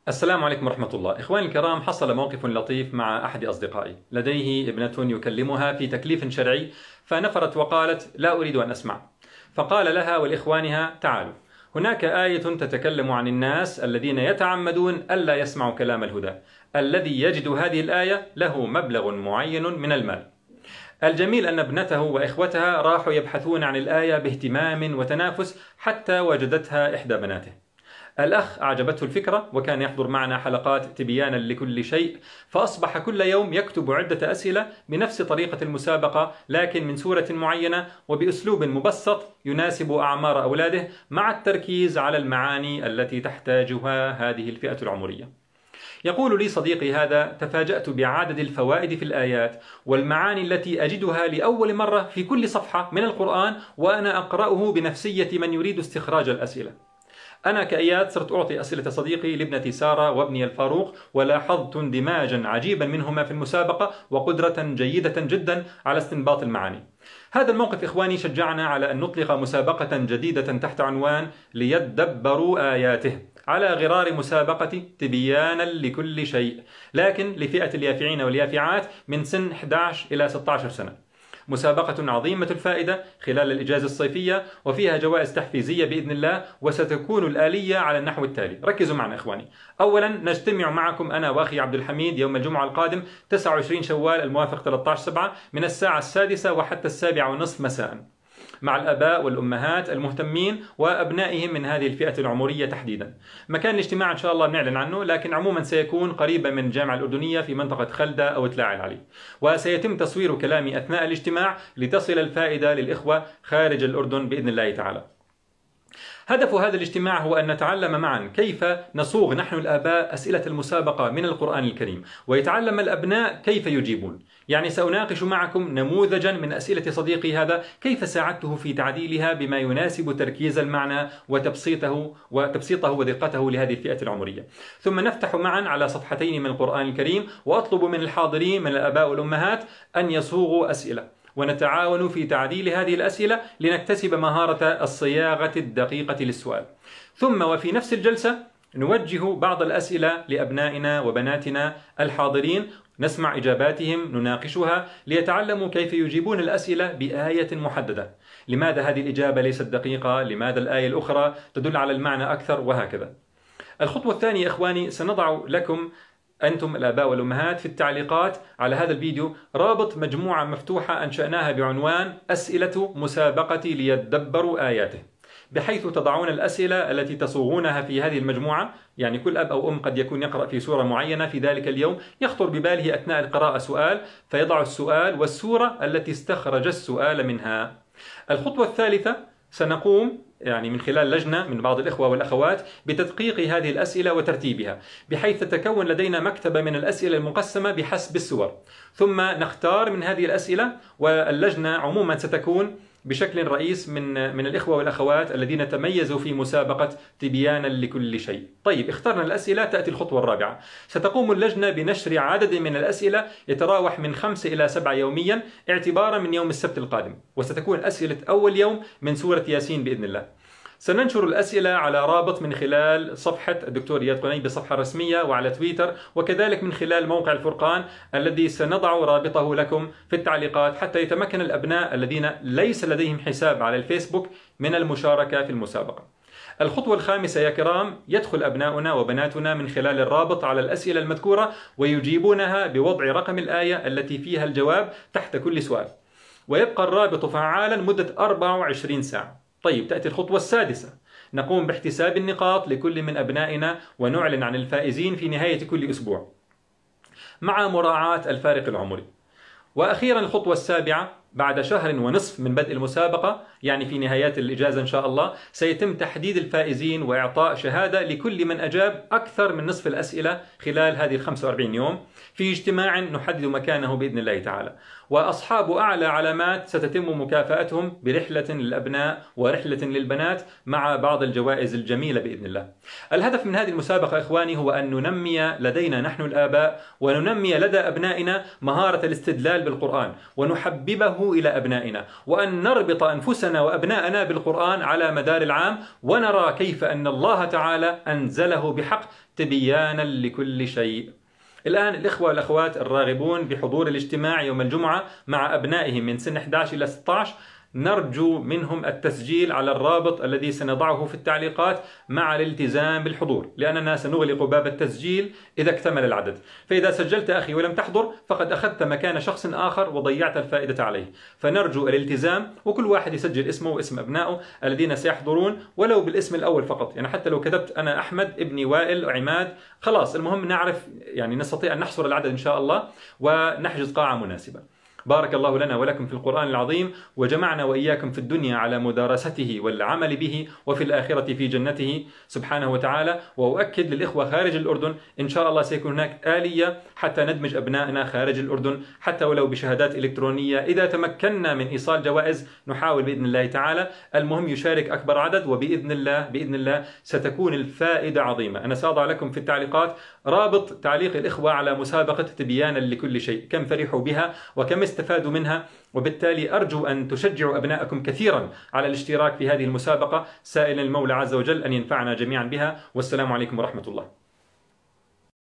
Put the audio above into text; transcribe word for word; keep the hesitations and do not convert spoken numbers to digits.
السلام عليكم ورحمة الله. إخواني الكرام، حصل موقف لطيف مع أحد أصدقائي. لديه ابنة يكلمها في تكليف شرعي، فنفرت وقالت: لا أريد أن أسمع. فقال لها ولإخوانها: تعالوا، هناك آية تتكلم عن الناس الذين يتعمدون ألا يسمعوا كلام الهدى. الذي يجد هذه الآية له مبلغ معين من المال. الجميل أن ابنته وإخوتها راحوا يبحثون عن الآية باهتمام وتنافس حتى وجدتها إحدى بناته. الأخ أعجبته الفكرة وكان يحضر معنا حلقات تبيانا لكل شيء، فأصبح كل يوم يكتب عدة أسئلة بنفس طريقة المسابقة لكن من سورة معينة وبأسلوب مبسط يناسب أعمار أولاده، مع التركيز على المعاني التي تحتاجها هذه الفئة العمرية. يقول لي صديقي هذا: تفاجأت بعدد الفوائد في الآيات والمعاني التي أجدها لأول مرة في كل صفحة من القرآن وأنا أقرأه بنفسية من يريد استخراج الأسئلة. أنا كإياد صرت أعطي أسئلة صديقي لابنتي سارة وابني الفاروق، ولاحظت اندماجا عجيبا منهما في المسابقة وقدرة جيدة جدا على استنباط المعاني. هذا الموقف إخواني شجعنا على أن نطلق مسابقة جديدة تحت عنوان ليدبروا آياته، على غرار مسابقة تبيانا لكل شيء، لكن لفئة اليافعين واليافعات من سن أحد عشر إلى ستة عشر سنة. مسابقة عظيمة الفائدة خلال الإجازة الصيفية، وفيها جوائز تحفيزية بإذن الله، وستكون الآلية على النحو التالي. ركزوا معنا إخواني. أولا، نجتمع معكم أنا وأخي عبد الحميد يوم الجمعة القادم تسعة وعشرين شوال الموافق ثلاثة عشر سبعة من الساعة السادسة وحتى السابعة ونصف مساء، مع الآباء والأمهات المهتمين وأبنائهم من هذه الفئة العمرية تحديدا. مكان الاجتماع إن شاء الله بنعلن عنه، لكن عموما سيكون قريبا من الجامعة الأردنية في منطقة خلدة أو تلاعي العلي، وسيتم تصوير كلامي أثناء الاجتماع لتصل الفائدة للإخوة خارج الأردن بإذن الله تعالى. هدف هذا الاجتماع هو أن نتعلم معا كيف نصوغ نحن الآباء أسئلة المسابقة من القرآن الكريم، ويتعلم الأبناء كيف يجيبون. يعني سأناقش معكم نموذجا من أسئلة صديقي هذا، كيف ساعدته في تعديلها بما يناسب تركيز المعنى وتبسيطه وتبسيطه ودقته لهذه الفئة العمرية. ثم نفتح معا على صفحتين من القرآن الكريم، وأطلب من الحاضرين من الآباء والأمهات أن يصوغوا أسئلة، ونتعاون في تعديل هذه الأسئلة لنكتسب مهارة الصياغة الدقيقة للسؤال. ثم وفي نفس الجلسة نوجه بعض الأسئلة لأبنائنا وبناتنا الحاضرين، نسمع إجاباتهم، نناقشها ليتعلموا كيف يجيبون الأسئلة بآية محددة. لماذا هذه الإجابة ليست دقيقة؟ لماذا الآية الأخرى تدل على المعنى أكثر؟ وهكذا. الخطوة الثانية إخواني، سنضع لكم أنتم الآباء والأمهات في التعليقات على هذا الفيديو رابط مجموعة مفتوحة أنشأناها بعنوان أسئلة مسابقة ليدبروا آياته، بحيث تضعون الأسئلة التي تصوغونها في هذه المجموعة. يعني كل أب أو أم قد يكون يقرأ في سورة معينة في ذلك اليوم، يخطر بباله أثناء القراءة سؤال، فيضع السؤال والسورة التي استخرج السؤال منها. الخطوة الثالثة، سنقوم يعني من خلال لجنة من بعض الإخوة والأخوات بتدقيق هذه الأسئلة وترتيبها، بحيث تتكون لدينا مكتبة من الأسئلة المقسمة بحسب السور، ثم نختار من هذه الأسئلة. واللجنة عموما ستكون بشكل رئيس من من الإخوة والأخوات الذين تميزوا في مسابقة تبيانا لكل شيء. طيب، اخترنا الأسئلة، تأتي الخطوة الرابعة. ستقوم اللجنة بنشر عدد من الأسئلة يتراوح من خمسة إلى سبعة يوميا اعتبارا من يوم السبت القادم، وستكون أسئلة أول يوم من سورة ياسين بإذن الله. سننشر الأسئلة على رابط من خلال صفحة الدكتور إياد قني بالصفحة الرسمية وعلى تويتر، وكذلك من خلال موقع الفرقان الذي سنضع رابطه لكم في التعليقات، حتى يتمكن الأبناء الذين ليس لديهم حساب على الفيسبوك من المشاركة في المسابقة. الخطوة الخامسة يا كرام، يدخل أبناؤنا وبناتنا من خلال الرابط على الأسئلة المذكورة ويجيبونها بوضع رقم الآية التي فيها الجواب تحت كل سؤال، ويبقى الرابط فعالا مدة أربعة وعشرين ساعة. طيب، تأتي الخطوة السادسة، نقوم باحتساب النقاط لكل من أبنائنا ونعلن عن الفائزين في نهاية كل أسبوع مع مراعاة الفارق العمري. وأخيرا الخطوة السابعة، بعد شهر ونصف من بدء المسابقة، يعني في نهايات الإجازة إن شاء الله، سيتم تحديد الفائزين وإعطاء شهادة لكل من أجاب أكثر من نصف الأسئلة خلال هذه الخمسة وأربعين يوم في اجتماع نحدد مكانه بإذن الله تعالى. وأصحاب أعلى علامات ستتم مكافأتهم برحلة للأبناء ورحلة للبنات مع بعض الجوائز الجميلة بإذن الله. الهدف من هذه المسابقة إخواني هو أن ننمي لدينا نحن الآباء وننمي لدى أبنائنا مهارة الاستدلال بالقرآن ونحببه إلى أبنائنا، وأن نربط أنفسنا وأبنائنا بالقرآن على مدار العام ونرى كيف أن الله تعالى أنزله بحق تبيانا لكل شيء. الآن الإخوة والأخوات الراغبون بحضور الاجتماع يوم الجمعة مع أبنائهم من سن إحدى عشر إلى ستة عشر نرجو منهم التسجيل على الرابط الذي سنضعه في التعليقات مع الالتزام بالحضور، لأننا سنغلق باب التسجيل إذا اكتمل العدد. فإذا سجلت أخي ولم تحضر فقد أخذت مكان شخص آخر وضيعت الفائدة عليه، فنرجو الالتزام، وكل واحد يسجل اسمه واسم أبنائه الذين سيحضرون ولو بالاسم الأول فقط. يعني حتى لو كتبت أنا أحمد ابني وائل وعماد خلاص، المهم نعرف يعني نستطيع أن نحصر العدد إن شاء الله ونحجز قاعة مناسبة. بارك الله لنا ولكم في القرآن العظيم، وجمعنا وإياكم في الدنيا على مدارسته والعمل به، وفي الآخرة في جنته سبحانه وتعالى. وأؤكد للإخوة خارج الأردن إن شاء الله سيكون هناك آلية حتى ندمج أبنائنا خارج الأردن حتى ولو بشهادات إلكترونية. إذا تمكنا من إيصال جوائز نحاول بإذن الله تعالى، المهم يشارك أكبر عدد، وبإذن الله بإذن الله ستكون الفائدة عظيمة. أنا سأضع لكم في التعليقات رابط تعليق الإخوة على مسابقة تبيانا لكل شيء، كم فرحوا بها وكم استفادوا منها، وبالتالي أرجو أن تشجعوا أبناءكم كثيرا على الاشتراك في هذه المسابقة، سائلا المولى عز وجل أن ينفعنا جميعا بها. والسلام عليكم ورحمة الله.